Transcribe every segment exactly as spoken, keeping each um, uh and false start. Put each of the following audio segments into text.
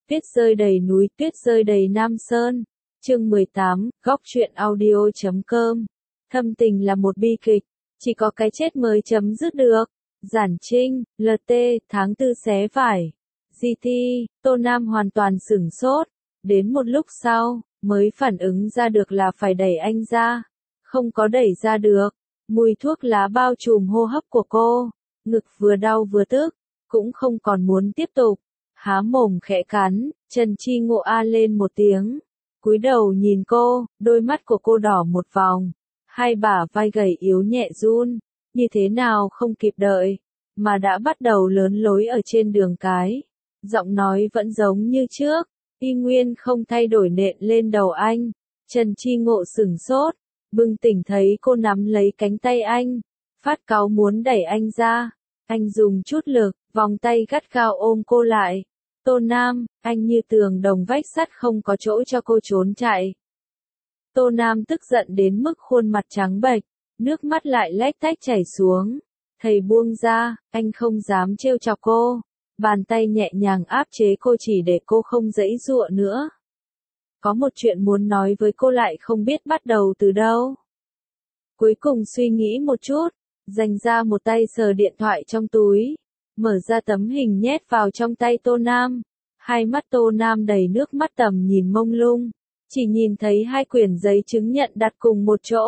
Tuyết rơi đầy núi, tuyết rơi đầy Nam Sơn. Chương mười tám, góc truyện audio chấm com. Thâm tình là một bi kịch, chỉ có cái chết mới chấm dứt được. Giản Trinh, lờ tê, tháng tư xé vải. giê tê, Tô Nam hoàn toàn sửng sốt. Đến một lúc sau, mới phản ứng ra được là phải đẩy anh ra. Không có đẩy ra được. Mùi thuốc lá bao trùm hô hấp của cô. Ngực vừa đau vừa tức. Cũng không còn muốn tiếp tục. Há mồm khẽ cắn, Trần Chi Ngộ a lên một tiếng. Cúi đầu nhìn cô, đôi mắt của cô đỏ một vòng. Hai bả vai gầy yếu nhẹ run. Như thế nào không kịp đợi. Mà đã bắt đầu lớn lối ở trên đường cái. Giọng nói vẫn giống như trước. Y nguyên không thay đổi nện lên đầu anh. Trần Chi Ngộ sửng sốt. Bừng tỉnh thấy cô nắm lấy cánh tay anh. Phát cáu muốn đẩy anh ra. Anh dùng chút lực, vòng tay gắt gao ôm cô lại. Tô Nam, anh như tường đồng vách sắt không có chỗ cho cô trốn chạy. Tô Nam tức giận đến mức khuôn mặt trắng bệch, nước mắt lại lách tách chảy xuống. Thầy buông ra, anh không dám trêu chọc cô. Bàn tay nhẹ nhàng áp chế cô chỉ để cô không giãy giụa nữa. Có một chuyện muốn nói với cô lại không biết bắt đầu từ đâu. Cuối cùng suy nghĩ một chút, dành ra một tay sờ điện thoại trong túi. Mở ra tấm hình nhét vào trong tay Tô Nam. Hai mắt Tô Nam đầy nước mắt tầm nhìn mông lung. Chỉ nhìn thấy hai quyển giấy chứng nhận đặt cùng một chỗ.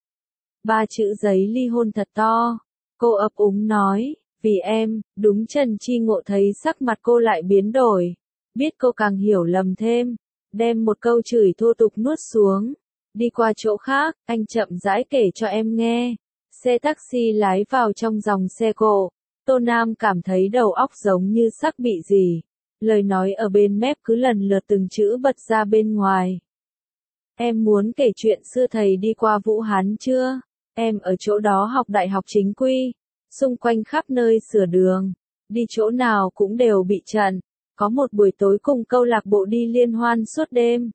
Ba chữ giấy ly hôn thật to. Cô ấp úng nói, vì em, đúng. Trần Chi Ngộ thấy sắc mặt cô lại biến đổi. Biết cô càng hiểu lầm thêm. Đem một câu chửi thô tục nuốt xuống. Đi qua chỗ khác, anh chậm rãi kể cho em nghe. Xe taxi lái vào trong dòng xe cộ. Tô Nam cảm thấy đầu óc giống như sắp bị gì. Lời nói ở bên mép cứ lần lượt từng chữ bật ra bên ngoài. Em muốn kể chuyện xưa thầy đi qua Vũ Hán chưa? Em ở chỗ đó học đại học chính quy. Xung quanh khắp nơi sửa đường. Đi chỗ nào cũng đều bị chặn. Có một buổi tối cùng câu lạc bộ đi liên hoan suốt đêm.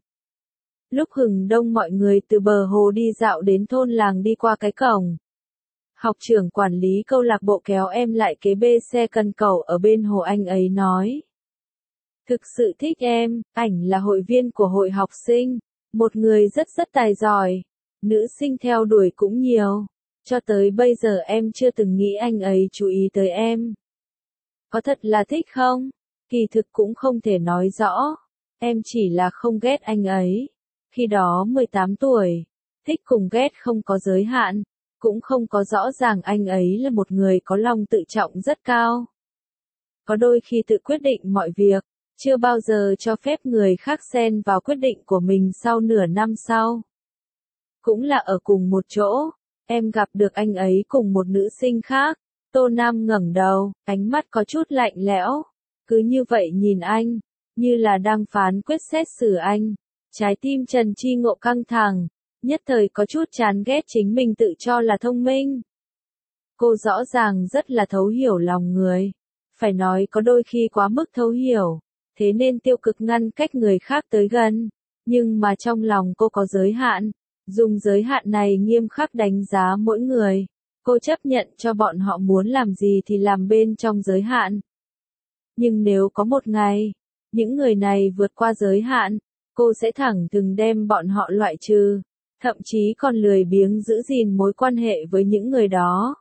Lúc hừng đông mọi người từ bờ hồ đi dạo đến thôn làng đi qua cái cổng. Học trưởng quản lý câu lạc bộ kéo em lại kế bê xe cần cẩu ở bên hồ, anh ấy nói. Thực sự thích em, ảnh là hội viên của hội học sinh. Một người rất rất tài giỏi. Nữ sinh theo đuổi cũng nhiều. Cho tới bây giờ em chưa từng nghĩ anh ấy chú ý tới em. Có thật là thích không? Kỳ thực cũng không thể nói rõ. Em chỉ là không ghét anh ấy. Khi đó mười tám tuổi. Thích cùng ghét không có giới hạn. Cũng không có rõ ràng anh ấy là một người có lòng tự trọng rất cao. Có đôi khi tự quyết định mọi việc. Chưa bao giờ cho phép người khác xen vào quyết định của mình sau nửa năm sau. Cũng là ở cùng một chỗ. Em gặp được anh ấy cùng một nữ sinh khác. Tô Nam ngẩng đầu, ánh mắt có chút lạnh lẽo. Cứ như vậy nhìn anh. Như là đang phán quyết xét xử anh. Trái tim Trần Chi Ngộ căng thẳng. Nhất thời có chút chán ghét chính mình tự cho là thông minh. Cô rõ ràng rất là thấu hiểu lòng người. Phải nói có đôi khi quá mức thấu hiểu. Thế nên tiêu cực ngăn cách người khác tới gần. Nhưng mà trong lòng cô có giới hạn. Dùng giới hạn này nghiêm khắc đánh giá mỗi người. Cô chấp nhận cho bọn họ muốn làm gì thì làm bên trong giới hạn. Nhưng nếu có một ngày, những người này vượt qua giới hạn, cô sẽ thẳng thừng đem bọn họ loại trừ. Thậm chí còn lười biếng giữ gìn mối quan hệ với những người đó.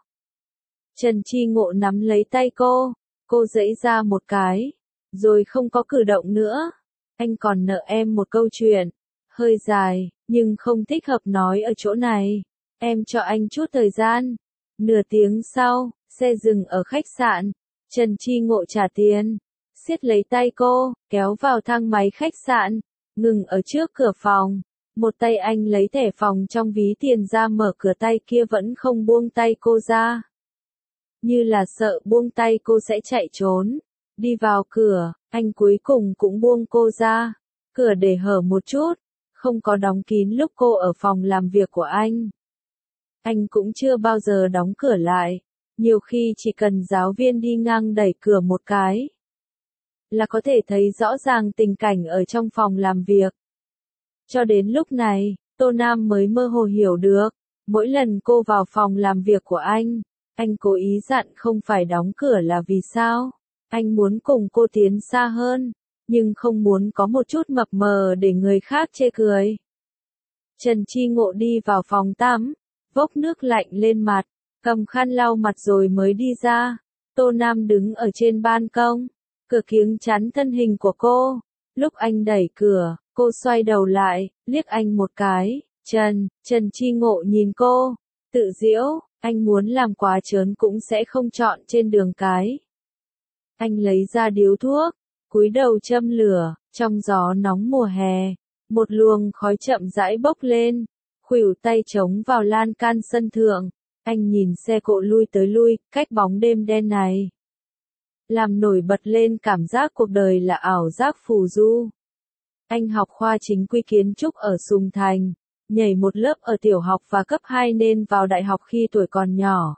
Trần Chi Ngộ nắm lấy tay cô. Cô giãy ra một cái. Rồi không có cử động nữa. Anh còn nợ em một câu chuyện. Hơi dài, nhưng không thích hợp nói ở chỗ này. Em cho anh chút thời gian. Nửa tiếng sau, xe dừng ở khách sạn. Trần Chi Ngộ trả tiền. Siết lấy tay cô, kéo vào thang máy khách sạn. Ngừng ở trước cửa phòng. Một tay anh lấy thẻ phòng trong ví tiền ra, mở cửa, tay kia vẫn không buông tay cô ra. Như là sợ buông tay cô sẽ chạy trốn. Đi vào cửa, anh cuối cùng cũng buông cô ra. Cửa để hở một chút, không có đóng kín lúc cô ở phòng làm việc của anh. Anh cũng chưa bao giờ đóng cửa lại. Nhiều khi chỉ cần giáo viên đi ngang đẩy cửa một cái, là có thể thấy rõ ràng tình cảnh ở trong phòng làm việc. Cho đến lúc này, Tô Nam mới mơ hồ hiểu được. Mỗi lần cô vào phòng làm việc của anh, anh cố ý dặn không phải đóng cửa là vì sao? Anh muốn cùng cô tiến xa hơn. nhưng không muốn có một chút mập mờ để người khác chê cười. Trần Chi Ngộ đi vào phòng tắm, vốc nước lạnh lên mặt, cầm khăn lau mặt rồi mới đi ra. Tô Nam đứng ở trên ban công, cửa kiếng chắn thân hình của cô. Lúc anh đẩy cửa, cô xoay đầu lại, liếc anh một cái. Trần, Trần Chi Ngộ nhìn cô, tự giễu, anh muốn làm quá trớn cũng sẽ không chọn trên đường cái. Anh lấy ra điếu thuốc, cúi đầu châm lửa, trong gió nóng mùa hè, một luồng khói chậm rãi bốc lên, khuỷu tay chống vào lan can sân thượng, anh nhìn xe cộ lui tới lui, cách bóng đêm đen này. Làm nổi bật lên cảm giác cuộc đời là ảo giác phù du. Anh học khoa chính quy kiến trúc ở Sùng Thành, nhảy một lớp ở tiểu học và cấp hai nên vào đại học khi tuổi còn nhỏ.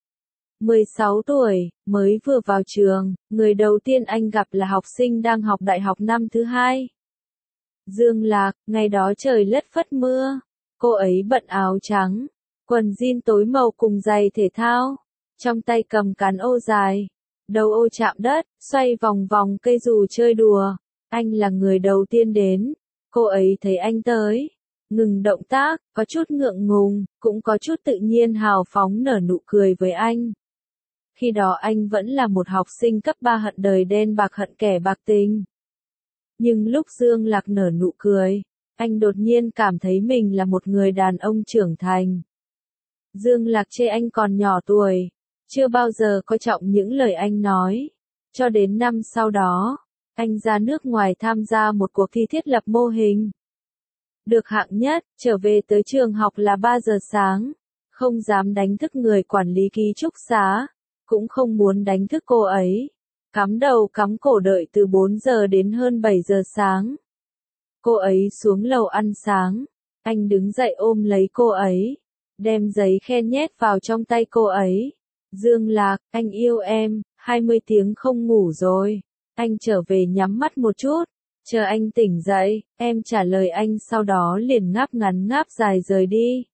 mười sáu tuổi, mới vừa vào trường, người đầu tiên anh gặp là học sinh đang học đại học năm thứ hai. Dương Lạc, ngày đó trời lất phất mưa, cô ấy bận áo trắng, quần jean tối màu cùng giày thể thao, trong tay cầm cán ô dài, đầu ô chạm đất, xoay vòng vòng cây dù chơi đùa. Anh là người đầu tiên đến, cô ấy thấy anh tới, ngừng động tác, có chút ngượng ngùng, cũng có chút tự nhiên hào phóng nở nụ cười với anh. Khi đó anh vẫn là một học sinh cấp ba hận đời đen bạc hận kẻ bạc tình. Nhưng lúc Dương Lạc nở nụ cười, anh đột nhiên cảm thấy mình là một người đàn ông trưởng thành. Dương Lạc chê anh còn nhỏ tuổi, chưa bao giờ coi trọng những lời anh nói. Cho đến năm sau đó, anh ra nước ngoài tham gia một cuộc thi thiết lập mô hình. Được hạng nhất, trở về tới trường học là ba giờ sáng, không dám đánh thức người quản lý ký túc xá, cũng không muốn đánh thức cô ấy. Cắm đầu cắm cổ đợi từ bốn giờ đến hơn bảy giờ sáng. Cô ấy xuống lầu ăn sáng, anh đứng dậy ôm lấy cô ấy, đem giấy khen nhét vào trong tay cô ấy. Dương Lạc, anh yêu em, hai mươi tiếng không ngủ rồi. Anh trở về nhắm mắt một chút, chờ anh tỉnh dậy, em trả lời anh sau đó liền ngáp ngắn ngáp dài rời đi.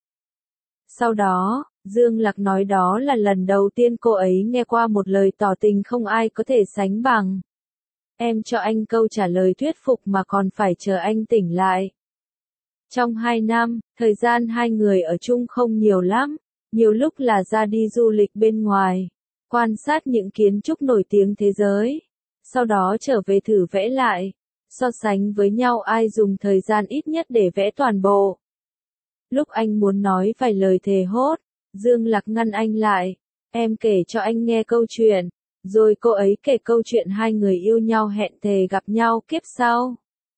Sau đó, Dương Lạc nói đó là lần đầu tiên cô ấy nghe qua một lời tỏ tình không ai có thể sánh bằng. Em cho anh câu trả lời thuyết phục mà còn phải chờ anh tỉnh lại. Trong hai năm, thời gian hai người ở chung không nhiều lắm, nhiều lúc là ra đi du lịch bên ngoài, quan sát những kiến trúc nổi tiếng thế giới, sau đó trở về thử vẽ lại, so sánh với nhau ai dùng thời gian ít nhất để vẽ toàn bộ. Lúc anh muốn nói vài lời thề hốt, Dương Lạc ngăn anh lại, em kể cho anh nghe câu chuyện, rồi cô ấy kể câu chuyện hai người yêu nhau hẹn thề gặp nhau kiếp sau.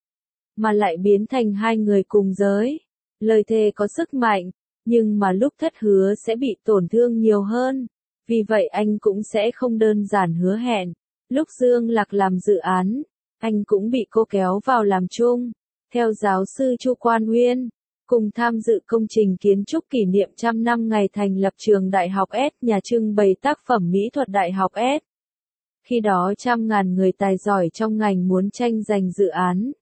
Mà lại biến thành hai người cùng giới. Lời thề có sức mạnh, nhưng mà lúc thất hứa sẽ bị tổn thương nhiều hơn, vì vậy anh cũng sẽ không đơn giản hứa hẹn. Lúc Dương Lạc làm dự án, anh cũng bị cô kéo vào làm chung, theo giáo sư Chu Quan Uyên, cùng tham dự công trình kiến trúc kỷ niệm trăm năm ngày thành lập trường Đại học S, nhà trưng bày tác phẩm mỹ thuật Đại học S. Khi đó trăm ngàn người tài giỏi trong ngành muốn tranh giành dự án.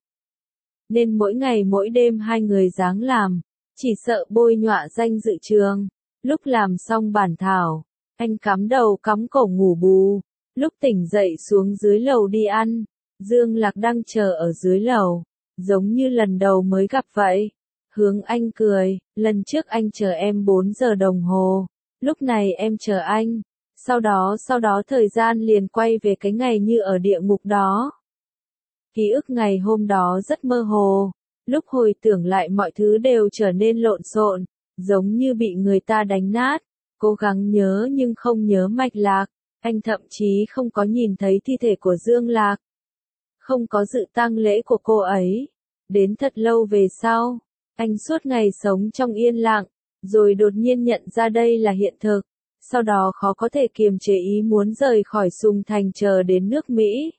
Nên mỗi ngày mỗi đêm hai người ráng làm, chỉ sợ bôi nhọa danh dự trường. Lúc làm xong bản thảo, anh cắm đầu cắm cổ ngủ bù. Lúc tỉnh dậy xuống dưới lầu đi ăn, Dương Lạc đang chờ ở dưới lầu, giống như lần đầu mới gặp vậy. Hướng Anh cười, lần trước anh chờ em bốn giờ đồng hồ, lúc này em chờ anh. Sau đó sau đó thời gian liền quay về cái ngày như ở địa ngục đó. Ký ức ngày hôm đó rất mơ hồ, lúc hồi tưởng lại mọi thứ đều trở nên lộn xộn, giống như bị người ta đánh nát, cố gắng nhớ nhưng không nhớ mạch lạc, anh thậm chí không có nhìn thấy thi thể của Dương Lạc, không có dự tang lễ của cô ấy, đến thật lâu về sau, anh suốt ngày sống trong yên lặng, rồi đột nhiên nhận ra đây là hiện thực, sau đó khó có thể kiềm chế ý muốn rời khỏi Sùng Thành chờ đến nước Mỹ.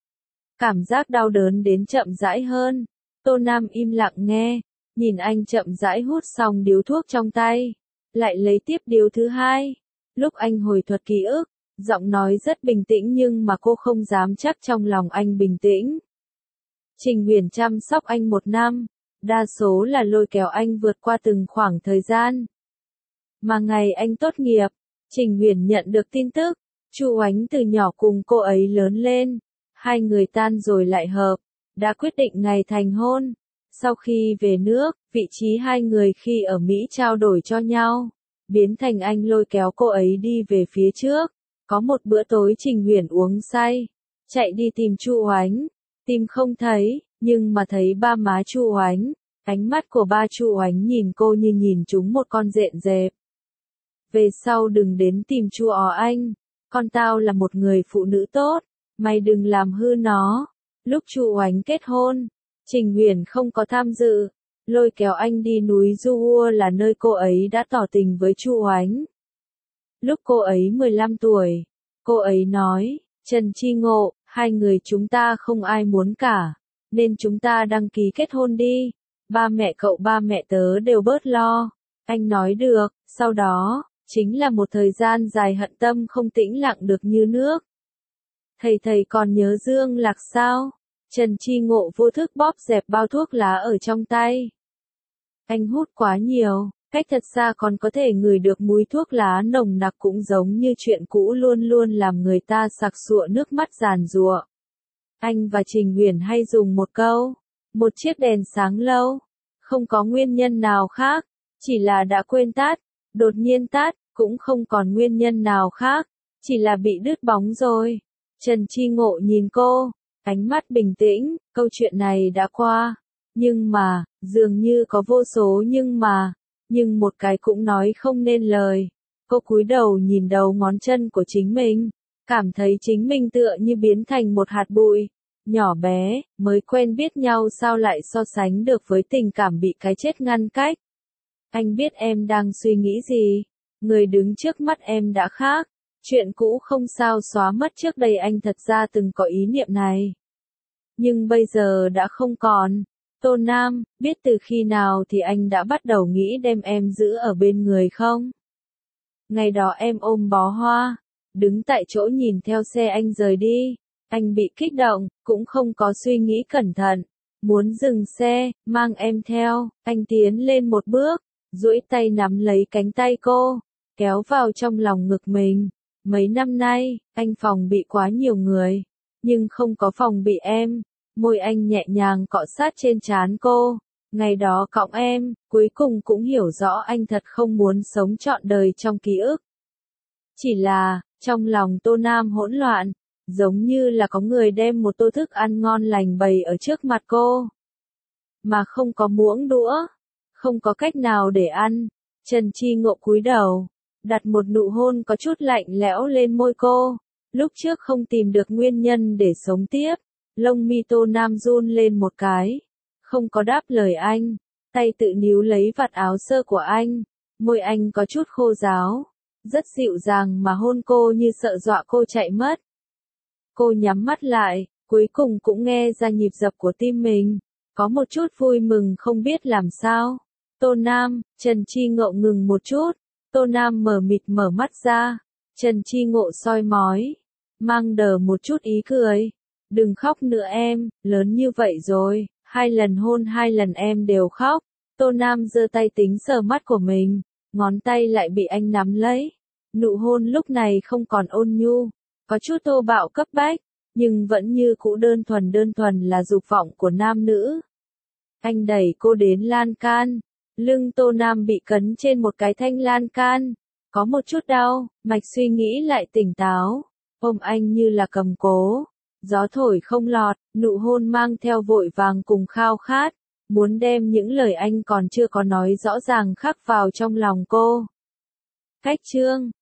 Cảm giác đau đớn đến chậm rãi hơn. Tô Nam im lặng nghe, nhìn anh chậm rãi hút xong điếu thuốc trong tay, lại lấy tiếp điếu thứ hai. Lúc anh hồi thuật ký ức, giọng nói rất bình tĩnh nhưng mà cô không dám chắc trong lòng anh bình tĩnh. Trình Huyền chăm sóc anh một năm, đa số là lôi kéo anh vượt qua từng khoảng thời gian. Mà ngày anh tốt nghiệp, Trình Huyền nhận được tin tức, Chu Oánh từ nhỏ cùng cô ấy lớn lên. Hai người tan rồi lại hợp, đã quyết định ngày thành hôn. Sau khi về nước, vị trí hai người khi ở Mỹ trao đổi cho nhau, biến thành anh lôi kéo cô ấy đi về phía trước. Có một bữa tối Trình Uyển uống say, chạy đi tìm Chu Oánh, tìm không thấy, nhưng mà thấy ba má Chu Oánh. Ánh mắt của ba Chu Oánh nhìn cô như nhìn trúng một con dện dẹp. Về sau đừng đến tìm Chu Ó Anh, con tao là một người phụ nữ tốt, mày đừng làm hư nó. Lúc Chu Oánh kết hôn, Trình Uyển không có tham dự, lôi kéo anh đi núi Du Hua là nơi cô ấy đã tỏ tình với Chu Oánh. Lúc cô ấy mười lăm tuổi, cô ấy nói, Trần Chi Ngộ, hai người chúng ta không ai muốn cả, nên chúng ta đăng ký kết hôn đi, ba mẹ cậu ba mẹ tớ đều bớt lo. Anh nói được, sau đó, chính là một thời gian dài hận tâm không tĩnh lặng được như nước. Thầy thầy còn nhớ Dương Lạc sao? Trần Chi Ngộ vô thức bóp dẹp bao thuốc lá ở trong tay. Anh hút quá nhiều, cách thật xa còn có thể ngửi được mùi thuốc lá nồng nặc cũng giống như chuyện cũ luôn luôn làm người ta sặc sụa nước mắt giàn giụa. Anh và Trình Uyển hay dùng một câu, một chiếc đèn sáng lâu, không có nguyên nhân nào khác, chỉ là đã quên tắt, đột nhiên tắt, cũng không còn nguyên nhân nào khác, chỉ là bị đứt bóng rồi. Trần Chi Ngộ nhìn cô, ánh mắt bình tĩnh, câu chuyện này đã qua, nhưng mà, dường như có vô số nhưng mà, nhưng một cái cũng nói không nên lời. Cô cúi đầu nhìn đầu ngón chân của chính mình, cảm thấy chính mình tựa như biến thành một hạt bụi, nhỏ bé, mới quen biết nhau sao lại so sánh được với tình cảm bị cái chết ngăn cách. Anh biết em đang suy nghĩ gì, người đứng trước mắt em đã khác, chuyện cũ không sao xóa mất trước đây anh thật ra từng có ý niệm này. Nhưng bây giờ đã không còn. Tô Nam, biết từ khi nào thì anh đã bắt đầu nghĩ đem em giữ ở bên người không? Ngày đó em ôm bó hoa, đứng tại chỗ nhìn theo xe anh rời đi, anh bị kích động, cũng không có suy nghĩ cẩn thận, muốn dừng xe, mang em theo, anh tiến lên một bước, duỗi tay nắm lấy cánh tay cô, kéo vào trong lòng ngực mình. Mấy năm nay, anh phòng bị quá nhiều người, nhưng không có phòng bị em. Môi anh nhẹ nhàng cọ sát trên trán cô. Ngày đó cõng em, cuối cùng cũng hiểu rõ anh thật không muốn sống trọn đời trong ký ức. Chỉ là, trong lòng Tô Nam hỗn loạn, giống như là có người đem một tô thức ăn ngon lành bày ở trước mặt cô. Mà không có muỗng đũa, không có cách nào để ăn. Trần Chi Ngộ cúi đầu, đặt một nụ hôn có chút lạnh lẽo lên môi cô. Lúc trước không tìm được nguyên nhân để sống tiếp. Lông mi Tô Nam run lên một cái, không có đáp lời anh, tay tự níu lấy vạt áo sơ của anh, môi anh có chút khô ráo, rất dịu dàng mà hôn cô như sợ dọa cô chạy mất. Cô nhắm mắt lại, cuối cùng cũng nghe ra nhịp dập của tim mình, có một chút vui mừng không biết làm sao. Tô Nam, Trần Chi Ngộ ngừng một chút, Tô Nam mờ mịt mở mắt ra, Trần Chi Ngộ soi mói, mang đờ một chút ý cười. Đừng khóc nữa em, lớn như vậy rồi, hai lần hôn hai lần em đều khóc. Tô Nam giơ tay tính sờ mắt của mình, ngón tay lại bị anh nắm lấy. Nụ hôn lúc này không còn ôn nhu, có chút thô bạo cấp bách, nhưng vẫn như cũ đơn thuần đơn thuần là dục vọng của nam nữ. Anh đẩy cô đến lan can, lưng Tô Nam bị cấn trên một cái thanh lan can, có một chút đau, mạch suy nghĩ lại tỉnh táo, ôm anh như là cầm cố. Gió thổi không lọt, nụ hôn mang theo vội vàng cùng khao khát, muốn đem những lời anh còn chưa có nói rõ ràng khắc vào trong lòng cô. Cách chương